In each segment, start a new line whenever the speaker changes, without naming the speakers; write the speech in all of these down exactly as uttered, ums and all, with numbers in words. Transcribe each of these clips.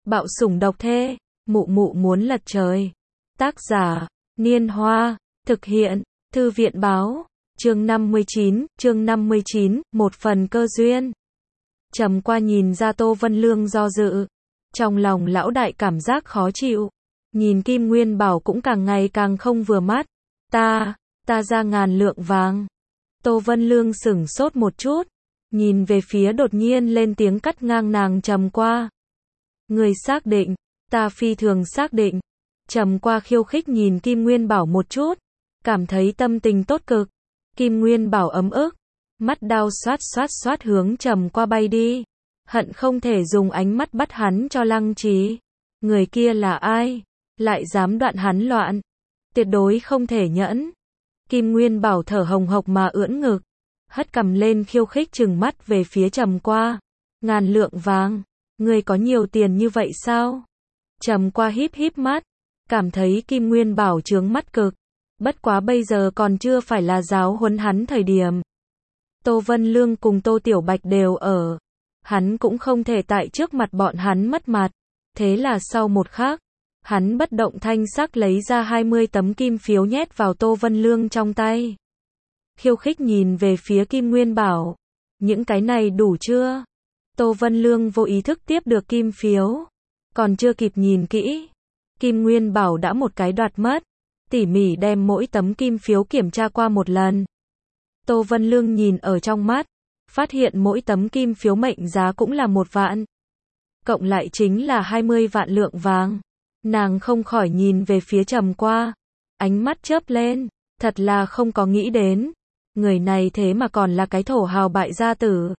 Bạo sủng độc thê, mụ mụ muốn lật trời. Tác giả, Niên Hoa, thực hiện, Thư viện báo, chương năm mươi chín, chương năm mươi chín, một phần cơ duyên. Trầm qua nhìn ra Tô Vân Lương do dự, trong lòng lão đại cảm giác khó chịu, nhìn Kim Nguyên Bảo cũng càng ngày càng không vừa mắt. Ta, ta ra ngàn lượng vàng. Tô Vân Lương sửng sốt một chút, nhìn về phía đột nhiên lên tiếng cắt ngang nàng Trầm qua. Người xác định, ta phi thường xác định. Trầm qua khiêu khích nhìn Kim Nguyên Bảo một chút, cảm thấy tâm tình tốt cực. Kim Nguyên Bảo ấm ức, mắt đau xoát xoát xoát hướng Trầm qua bay đi, hận không thể dùng ánh mắt bắt hắn cho lăng trí. Người kia là ai? Lại dám đoạn hắn loạn, tuyệt đối không thể nhẫn. Kim Nguyên Bảo thở hồng hộc mà ưỡn ngực, hất cằm lên khiêu khích trừng mắt về phía Trầm qua. Ngàn lượng vàng, ngươi có nhiều tiền như vậy sao? Trầm qua híp híp mắt, cảm thấy Kim Nguyên Bảo trướng mắt cực, bất quá bây giờ còn chưa phải là giáo huấn hắn thời điểm. Tô Vân Lương cùng Tô Tiểu Bạch đều ở, hắn cũng không thể tại trước mặt bọn hắn mất mặt, thế là sau một khắc, hắn bất động thanh sắc lấy ra hai mươi tấm kim phiếu nhét vào Tô Vân Lương trong tay. Khiêu khích nhìn về phía Kim Nguyên Bảo, những cái này đủ chưa? Tô Vân Lương vô ý thức tiếp được kim phiếu, còn chưa kịp nhìn kỹ, Kim Nguyên Bảo đã một cái đoạt mất, tỉ mỉ đem mỗi tấm kim phiếu kiểm tra qua một lần. Tô Vân Lương nhìn ở trong mắt, phát hiện mỗi tấm kim phiếu mệnh giá cũng là một vạn, cộng lại chính là hai mươi vạn lượng vàng. Nàng không khỏi nhìn về phía Trầm qua, ánh mắt chớp lên, thật là không có nghĩ đến, người này thế mà còn là cái thổ hào bại gia tử.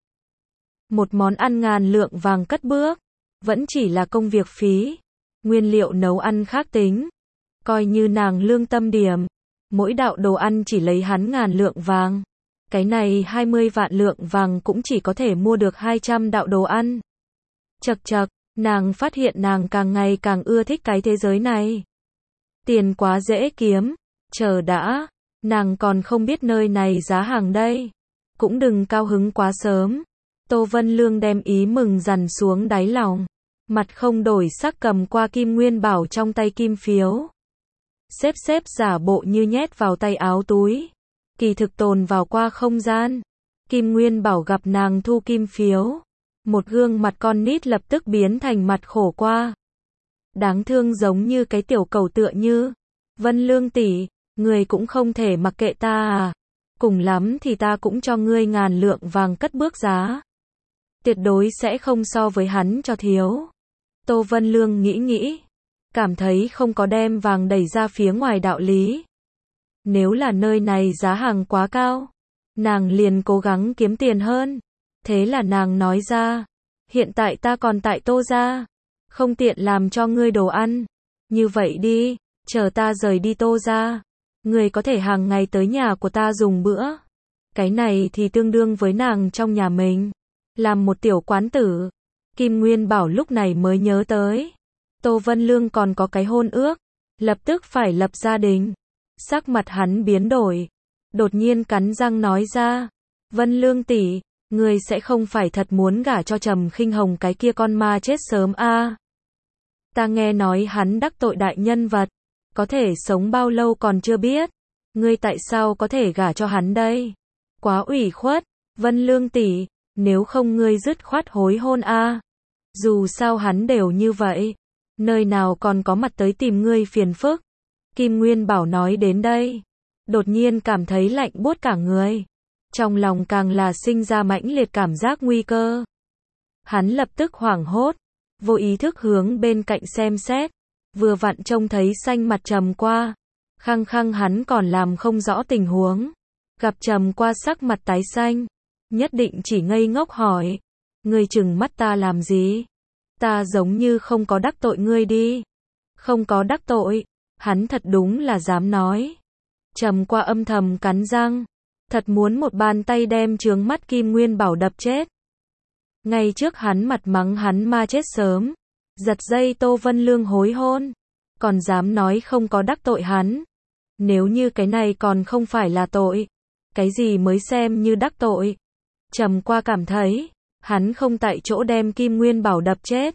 Một món ăn ngàn lượng vàng cất bước, vẫn chỉ là công việc phí, nguyên liệu nấu ăn khác tính, coi như nàng lương tâm điểm, mỗi đạo đồ ăn chỉ lấy hắn ngàn lượng vàng, cái này hai mươi vạn lượng vàng cũng chỉ có thể mua được hai trăm đạo đồ ăn. Chậc chậc, nàng phát hiện nàng càng ngày càng ưa thích cái thế giới này. Tiền quá dễ kiếm, chờ đã, nàng còn không biết nơi này giá hàng đây, cũng đừng cao hứng quá sớm. Tô Vân Lương đem ý mừng dằn xuống đáy lòng, mặt không đổi sắc cầm qua Kim Nguyên Bảo trong tay kim phiếu. Xếp xếp giả bộ như nhét vào tay áo túi, kỳ thực tồn vào qua không gian. Kim Nguyên Bảo gặp nàng thu kim phiếu, một gương mặt con nít lập tức biến thành mặt khổ qua. Đáng thương giống như cái tiểu cầu tựa như. Vân Lương tỷ, người cũng không thể mặc kệ ta à? Cùng lắm thì ta cũng cho ngươi ngàn lượng vàng cất bước giá. Tuyệt đối sẽ không so với hắn cho thiếu. Tô Vân Lương nghĩ nghĩ, cảm thấy không có đem vàng đẩy ra phía ngoài đạo lý. Nếu là nơi này giá hàng quá cao, nàng liền cố gắng kiếm tiền hơn. Thế là nàng nói ra, hiện tại ta còn tại Tô gia, không tiện làm cho ngươi đồ ăn. Như vậy đi, chờ ta rời đi Tô gia, ngươi có thể hàng ngày tới nhà của ta dùng bữa. Cái này thì tương đương với nàng trong nhà mình làm một tiểu quán tử. Kim Nguyên Bảo lúc này mới nhớ tới, Tô Vân Lương còn có cái hôn ước, lập tức phải lập gia đình. Sắc mặt hắn biến đổi, đột nhiên cắn răng nói ra, Vân Lương tỷ, người sẽ không phải thật muốn gả cho Trầm Khinh Hồng cái kia con ma chết sớm a? À? Ta nghe nói hắn đắc tội đại nhân vật, có thể sống bao lâu còn chưa biết, ngươi tại sao có thể gả cho hắn đây? Quá ủy khuất, Vân Lương tỷ, nếu không ngươi dứt khoát hối hôn a. À? Dù sao hắn đều như vậy, nơi nào còn có mặt tới tìm ngươi phiền phức. Kim Nguyên Bảo nói đến đây, đột nhiên cảm thấy lạnh buốt cả người, trong lòng càng là sinh ra mãnh liệt cảm giác nguy cơ. Hắn lập tức hoảng hốt, vô ý thức hướng bên cạnh xem xét, vừa vặn trông thấy xanh mặt Trầm qua, khăng khăng hắn còn làm không rõ tình huống, gặp Trầm qua sắc mặt tái xanh, nhất định chỉ ngây ngốc hỏi, ngươi trừng mắt ta làm gì? Ta giống như không có đắc tội ngươi đi. Không có đắc tội, hắn thật đúng là dám nói. Trầm qua âm thầm cắn răng, thật muốn một bàn tay đem trướng mắt Kim Nguyên Bảo đập chết. Ngay trước hắn mặt mắng hắn ma chết sớm, giật dây Tô Vân Lương hối hôn, còn dám nói không có đắc tội hắn. Nếu như cái này còn không phải là tội, cái gì mới xem như đắc tội? Trầm qua cảm thấy, hắn không tại chỗ đem Kim Nguyên Bảo đập chết,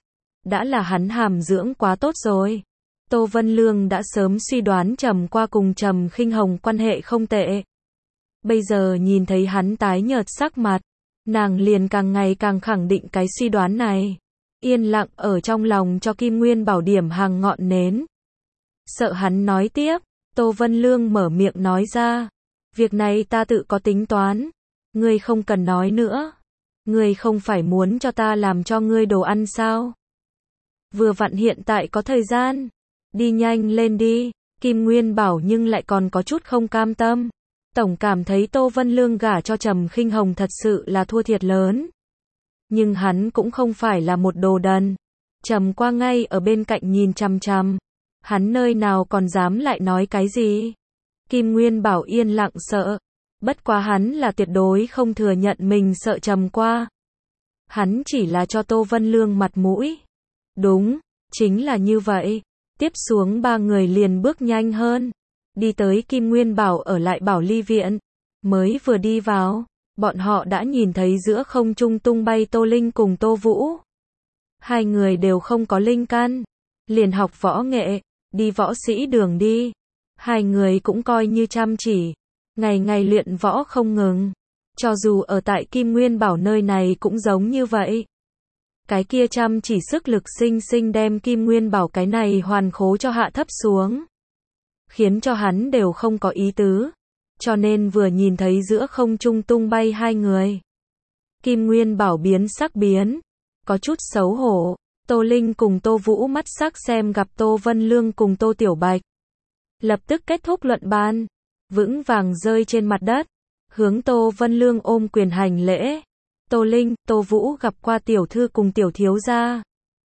đã là hắn hàm dưỡng quá tốt rồi. Tô Vân Lương đã sớm suy đoán Trầm Qua cùng Trầm Khinh Hồng quan hệ không tệ. Bây giờ nhìn thấy hắn tái nhợt sắc mặt, nàng liền càng ngày càng khẳng định cái suy đoán này. Yên lặng ở trong lòng cho Kim Nguyên Bảo điểm hàng ngọn nến. Sợ hắn nói tiếp, Tô Vân Lương mở miệng nói ra. Việc này ta tự có tính toán. Ngươi không cần nói nữa. Ngươi không phải muốn cho ta làm cho ngươi đồ ăn sao? Vừa vặn hiện tại có thời gian. Đi nhanh lên đi. Kim Nguyên Bảo nhưng lại còn có chút không cam tâm. Tổng cảm thấy Tô Vân Lương gả cho Trầm Khinh Hồng thật sự là thua thiệt lớn. Nhưng hắn cũng không phải là một đồ đần. Trầm Qua ngay ở bên cạnh nhìn chằm chằm. Hắn nơi nào còn dám lại nói cái gì? Kim Nguyên Bảo yên lặng sợ. Bất quá hắn là tuyệt đối không thừa nhận mình sợ Trầm Qua. Hắn chỉ là cho Tô Vân Lương mặt mũi. Đúng, chính là như vậy. Tiếp xuống ba người liền bước nhanh hơn. Đi tới Kim Nguyên Bảo ở lại Bảo Ly Viện. Mới vừa đi vào, bọn họ đã nhìn thấy giữa không trung tung bay Tô Linh cùng Tô Vũ. Hai người đều không có linh căn. Liền học võ nghệ, đi võ sĩ đường đi. Hai người cũng coi như chăm chỉ. Ngày ngày luyện võ không ngừng. Cho dù ở tại Kim Nguyên Bảo nơi này cũng giống như vậy. Cái kia chăm chỉ sức lực sinh sinh đem Kim Nguyên Bảo cái này hoàn khố cho hạ thấp xuống. Khiến cho hắn đều không có ý tứ. Cho nên vừa nhìn thấy giữa không trung tung bay hai người. Kim Nguyên Bảo biến sắc biến. Có chút xấu hổ. Tô Linh cùng Tô Vũ mắt sắc xem gặp Tô Vân Lương cùng Tô Tiểu Bạch. Lập tức kết thúc luận bàn. Vững vàng rơi trên mặt đất. Hướng Tô Vân Lương ôm quyền hành lễ. Tô Linh, Tô Vũ gặp qua tiểu thư cùng tiểu thiếu gia.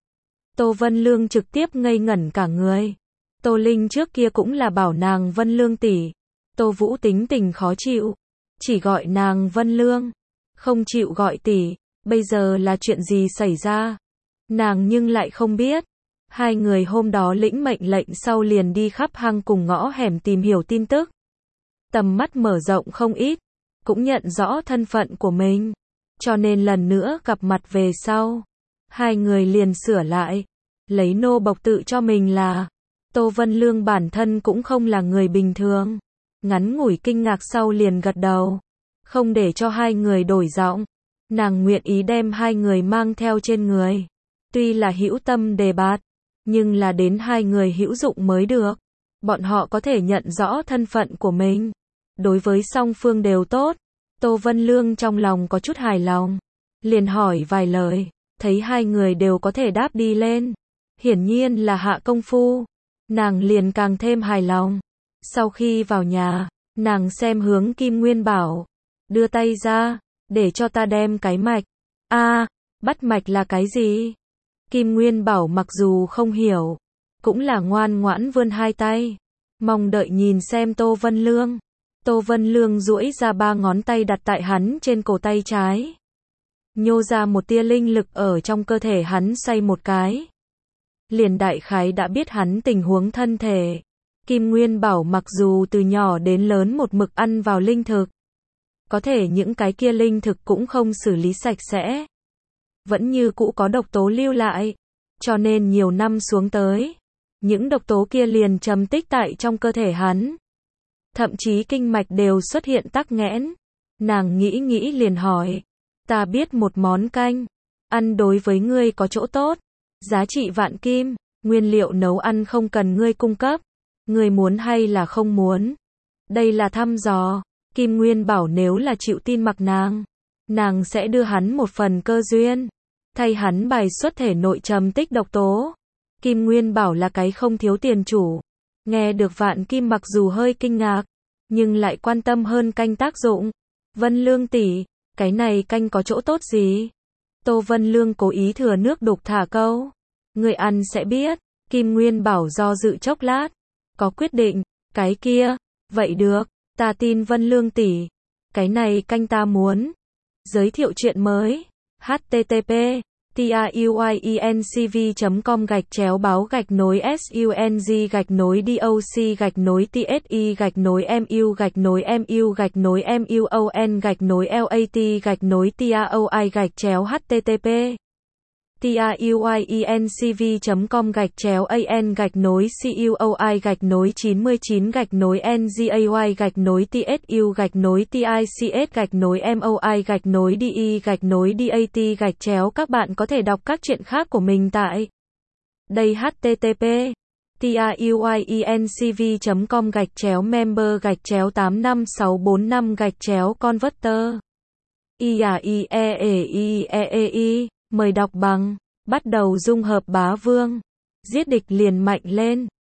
Tô Vân Lương trực tiếp ngây ngẩn cả người. Tô Linh trước kia cũng là bảo nàng Vân Lương tỷ. Tô Vũ tính tình khó chịu. Chỉ gọi nàng Vân Lương. Không chịu gọi tỷ. Bây giờ là chuyện gì xảy ra? Nàng nhưng lại không biết. Hai người hôm đó lĩnh mệnh lệnh sau liền đi khắp hang cùng ngõ hẻm tìm hiểu tin tức. Tầm mắt mở rộng không ít. Cũng nhận rõ thân phận của mình. Cho nên lần nữa gặp mặt về sau. Hai người liền sửa lại. Lấy nô bộc tự cho mình là. Tô Vân Lương bản thân cũng không là người bình thường. Ngắn ngủi kinh ngạc sau liền gật đầu. Không để cho hai người đổi giọng. Nàng nguyện ý đem hai người mang theo trên người. Tuy là hữu tâm đề bạt. Nhưng là đến hai người hữu dụng mới được. Bọn họ có thể nhận rõ thân phận của mình. Đối với song phương đều tốt. Tô Vân Lương trong lòng có chút hài lòng. Liền hỏi vài lời. Thấy hai người đều có thể đáp đi lên. Hiển nhiên là hạ công phu. Nàng liền càng thêm hài lòng. Sau khi vào nhà, nàng xem hướng Kim Nguyên Bảo. Đưa tay ra, để cho ta đem cái mạch. A, à, bắt mạch là cái gì? Kim Nguyên Bảo mặc dù không hiểu, cũng là ngoan ngoãn vươn hai tay. Mong đợi nhìn xem Tô Vân Lương. Tô Vân Lương duỗi ra ba ngón tay đặt tại hắn trên cổ tay trái. Nhô ra một tia linh lực ở trong cơ thể hắn xoay một cái. Liền đại khái đã biết hắn tình huống thân thể. Kim Nguyên Bảo mặc dù từ nhỏ đến lớn một mực ăn vào linh thực. Có thể những cái kia linh thực cũng không xử lý sạch sẽ. Vẫn như cũ có độc tố lưu lại. Cho nên nhiều năm xuống tới. Những độc tố kia liền trầm tích tại trong cơ thể hắn. Thậm chí kinh mạch đều xuất hiện tắc nghẽn. Nàng nghĩ nghĩ liền hỏi. Ta biết một món canh. Ăn đối với ngươi có chỗ tốt. Giá trị vạn kim. Nguyên liệu nấu ăn không cần ngươi cung cấp. Ngươi muốn hay là không muốn? Đây là thăm dò. Kim Nguyên Bảo nếu là chịu tin mặc nàng. Nàng sẽ đưa hắn một phần cơ duyên. Thay hắn bài xuất thể nội trầm tích độc tố. Kim Nguyên Bảo là cái không thiếu tiền chủ. Nghe được Vạn Kim mặc dù hơi kinh ngạc. Nhưng lại quan tâm hơn canh tác dụng. Vân Lương tỷ, cái này canh có chỗ tốt gì? Tô Vân Lương cố ý thừa nước đục thả câu. Người ăn sẽ biết. Kim Nguyên Bảo do dự chốc lát. Có quyết định. Cái kia. Vậy được. Ta tin Vân Lương tỷ. Cái này canh ta muốn. Giới thiệu chuyện mới. H T T P truyencv chấm com gạch chéo báo gạch nối sung gạch nối doc gạch nối tsi gạch nối mu gạch nối mu gạch nối muon gạch nối lat gạch nối taoi gạch chéo http tuyuyencv chấm com gạch chéo an gạch nối cuoi gạch nối chín mươi chín gạch nối ngay gạch nối tsu gạch nối tics gạch nối moi gạch nối de gạch nối dat gạch chéo. Các bạn có thể đọc các truyện khác của mình tại đây. http tuyuyencv chấm com gạch chéo member gạch chéo tám năm sáu bốn năm gạch chéo converter. i a i e e i e e i. Mời đọc bằng. Bắt đầu dung hợp bá vương. Giết địch liền mạnh lên.